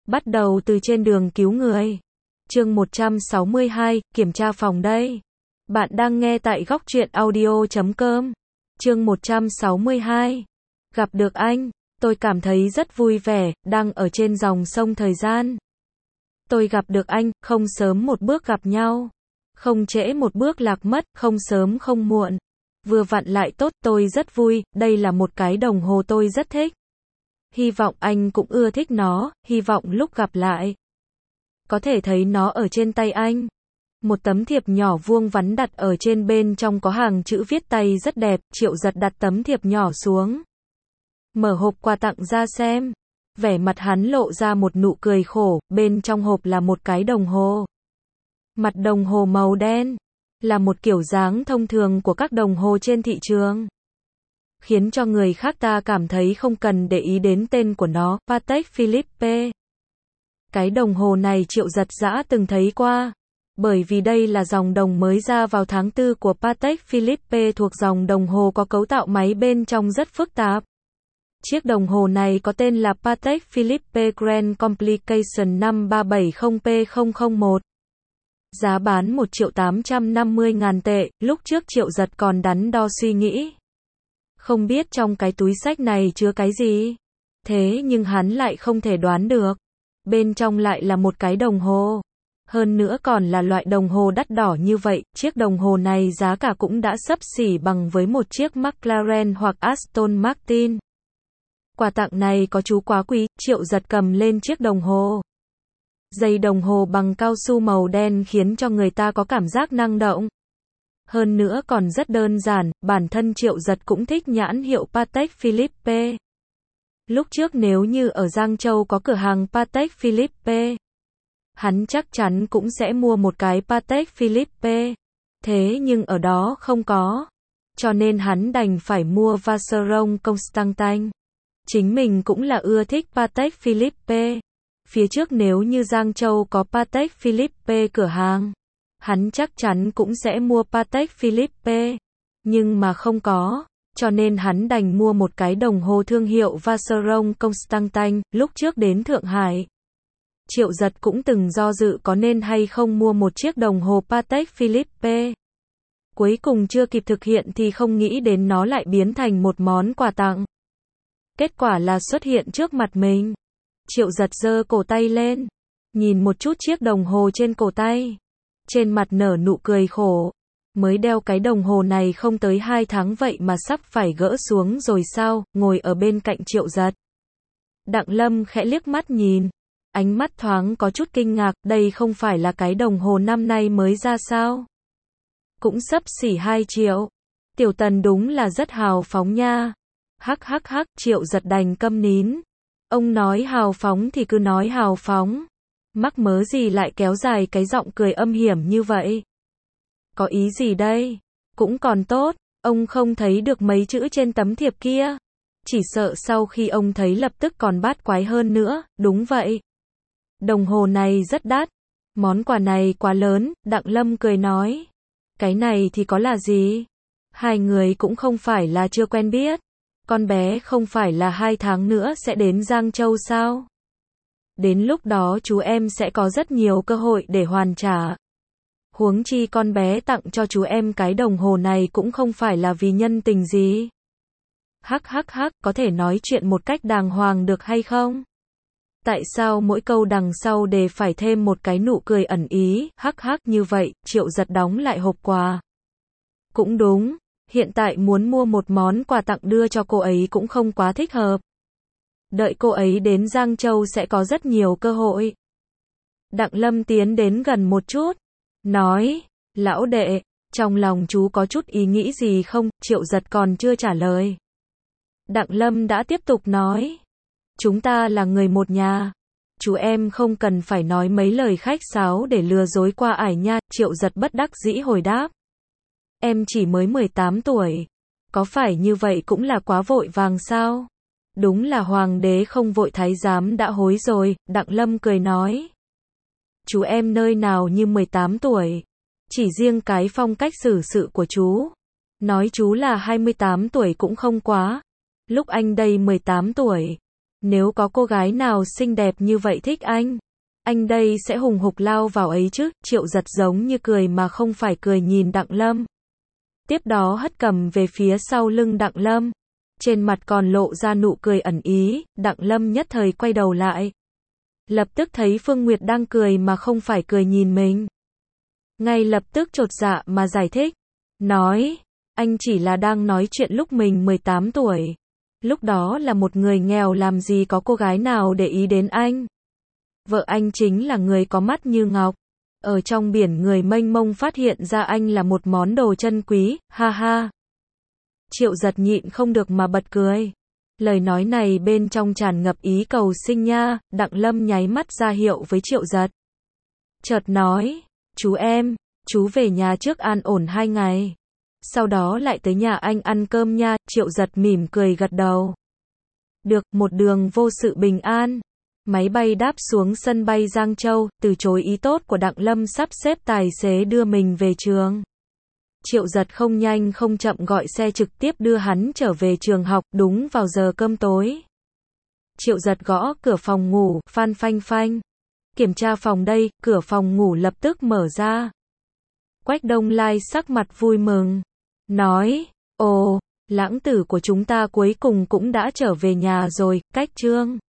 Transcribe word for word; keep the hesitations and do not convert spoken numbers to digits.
Bắt đầu từ trên đường cứu người. Chương một trăm sáu mươi hai, kiểm tra phòng đây. Bạn đang nghe tại góc truyện audio chấm com. Chương một trăm sáu mươi hai. Gặp được anh, tôi cảm thấy rất vui vẻ, đang ở trên dòng sông thời gian. Tôi gặp được anh, không sớm một bước gặp nhau. Không trễ một bước lạc mất, không sớm không muộn. Vừa vặn lại tốt, tôi rất vui, đây là một cái đồng hồ tôi rất thích. Hy vọng anh cũng ưa thích nó, hy vọng lúc gặp lại có thể thấy nó ở trên tay anh. Một tấm thiệp nhỏ vuông vắn đặt ở trên, bên trong có hàng chữ viết tay rất đẹp. Triệu Giật đặt tấm thiệp nhỏ xuống, mở hộp quà tặng ra xem. Vẻ mặt hắn lộ ra một nụ cười khổ, bên trong hộp là một cái đồng hồ. Mặt đồng hồ màu đen, là một kiểu dáng thông thường của các đồng hồ trên thị trường, khiến cho người khác ta cảm thấy không cần để ý đến tên của nó, Patek Philippe. Cái đồng hồ này Triệu Giật đã từng thấy qua, bởi vì đây là dòng đồng mới ra vào tháng tư của Patek Philippe, thuộc dòng đồng hồ có cấu tạo máy bên trong rất phức tạp. Chiếc đồng hồ này có tên là Patek Philippe Grand Complication năm ba bảy không P không không một. Giá bán một triệu tám trăm năm mươi ngàn tệ, lúc trước Triệu Giật còn đắn đo suy nghĩ. Không biết trong cái túi xách này chứa cái gì. Thế nhưng hắn lại không thể đoán được. Bên trong lại là một cái đồng hồ. Hơn nữa còn là loại đồng hồ đắt đỏ như vậy, chiếc đồng hồ này giá cả cũng đã xấp xỉ bằng với một chiếc McLaren hoặc Aston Martin. Quà tặng này có chú quá quý, Triệu Giật cầm lên chiếc đồng hồ. Dây đồng hồ bằng cao su màu đen khiến cho người ta có cảm giác năng động. Hơn nữa còn rất đơn giản, bản thân Triệu Giật cũng thích nhãn hiệu Patek Philippe. Lúc trước nếu như ở Giang Châu có cửa hàng Patek Philippe, hắn chắc chắn cũng sẽ mua một cái Patek Philippe. Thế nhưng ở đó không có, cho nên hắn đành phải mua Vacheron Constantin. Chính mình cũng là ưa thích Patek Philippe. Phía trước nếu như Giang Châu có Patek Philippe cửa hàng, hắn chắc chắn cũng sẽ mua Patek Philippe. Nhưng mà không có, cho nên hắn đành mua một cái đồng hồ thương hiệu Vacheron Constantin. Lúc trước đến Thượng Hải, Triệu Giật cũng từng do dự có nên hay không mua một chiếc đồng hồ Patek Philippe. Cuối cùng chưa kịp thực hiện thì không nghĩ đến nó lại biến thành một món quà tặng. Kết quả là xuất hiện trước mặt mình. Triệu Giật giơ cổ tay lên, nhìn một chút chiếc đồng hồ trên cổ tay, trên mặt nở nụ cười khổ. Mới đeo cái đồng hồ này không tới hai tháng vậy mà sắp phải gỡ xuống rồi sao? Ngồi ở bên cạnh Triệu Giật, Đặng Lâm khẽ liếc mắt nhìn, ánh mắt thoáng có chút kinh ngạc, đây không phải là cái đồng hồ năm nay mới ra sao? Cũng xấp xỉ hai triệu. Tiểu Tần đúng là rất hào phóng nha. Hắc hắc hắc, Triệu Giật đành câm nín. Ông nói hào phóng thì cứ nói hào phóng. Mắc mớ gì lại kéo dài cái giọng cười âm hiểm như vậy? Có ý gì đây? Cũng còn tốt, ông không thấy được mấy chữ trên tấm thiệp kia. Chỉ sợ sau khi ông thấy lập tức còn bát quái hơn nữa. Đúng vậy, đồng hồ này rất đắt. Món quà này quá lớn, Đặng Lâm cười nói. Cái này thì có là gì? Hai người cũng không phải là chưa quen biết. Con bé không phải là hai tháng nữa sẽ đến Giang Châu sao? Đến lúc đó chú em sẽ có rất nhiều cơ hội để hoàn trả. Huống chi con bé tặng cho chú em cái đồng hồ này cũng không phải là vì nhân tình gì. Hắc hắc hắc, có thể nói chuyện một cách đàng hoàng được hay không? Tại sao mỗi câu đằng sau đều phải thêm một cái nụ cười ẩn ý? Hắc hắc, như vậy, Triệu Giật đóng lại hộp quà. Cũng đúng, hiện tại muốn mua một món quà tặng đưa cho cô ấy cũng không quá thích hợp. Đợi cô ấy đến Giang Châu sẽ có rất nhiều cơ hội. Đặng Lâm tiến đến gần một chút, nói, lão đệ, trong lòng chú có chút ý nghĩ gì không? Triệu Giật còn chưa trả lời. Đặng Lâm đã tiếp tục nói, chúng ta là người một nhà. Chú em không cần phải nói mấy lời khách sáo để lừa dối qua ải nha. Triệu Giật bất đắc dĩ hồi đáp. Em chỉ mới mười tám tuổi. Có phải như vậy cũng là quá vội vàng sao? Đúng là hoàng đế không vội thái giám đã hối rồi, Đặng Lâm cười nói. Chú em nơi nào như mười tám tuổi. Chỉ riêng cái phong cách xử sự của chú. Nói chú là hai mươi tám tuổi cũng không quá. Lúc anh đây mười tám tuổi. Nếu có cô gái nào xinh đẹp như vậy thích anh, anh đây sẽ hùng hục lao vào ấy chứ. Triệu Giật giống như cười mà không phải cười nhìn Đặng Lâm. Tiếp đó hất cầm về phía sau lưng Đặng Lâm. Trên mặt còn lộ ra nụ cười ẩn ý, Đặng Lâm nhất thời quay đầu lại. Lập tức thấy Phương Nguyệt đang cười mà không phải cười nhìn mình. Ngay lập tức chột dạ mà giải thích. Nói, anh chỉ là đang nói chuyện lúc mình mười tám tuổi. Lúc đó là một người nghèo làm gì có cô gái nào để ý đến anh. Vợ anh chính là người có mắt như ngọc. Ở trong biển người mênh mông phát hiện ra anh là một món đồ chân quý, ha ha. Triệu Giật nhịn không được mà bật cười. Lời nói này bên trong tràn ngập ý cầu sinh nha. Đặng Lâm nháy mắt ra hiệu với Triệu Giật. Chợt nói, chú em, chú về nhà trước an ổn hai ngày. Sau đó lại tới nhà anh ăn cơm nha. Triệu Giật mỉm cười gật đầu. Được, một đường vô sự bình an. Máy bay đáp xuống sân bay Giang Châu, từ chối ý tốt của Đặng Lâm sắp xếp tài xế đưa mình về trường. Triệu Giật không nhanh không chậm gọi xe trực tiếp đưa hắn trở về trường học, đúng vào giờ cơm tối. Triệu Giật gõ cửa phòng ngủ, phan phanh phanh. Kiểm tra phòng đây, cửa phòng ngủ lập tức mở ra. Quách Đông Lai sắc mặt vui mừng. Nói, ồ, lãng tử của chúng ta cuối cùng cũng đã trở về nhà rồi, Cách Trương.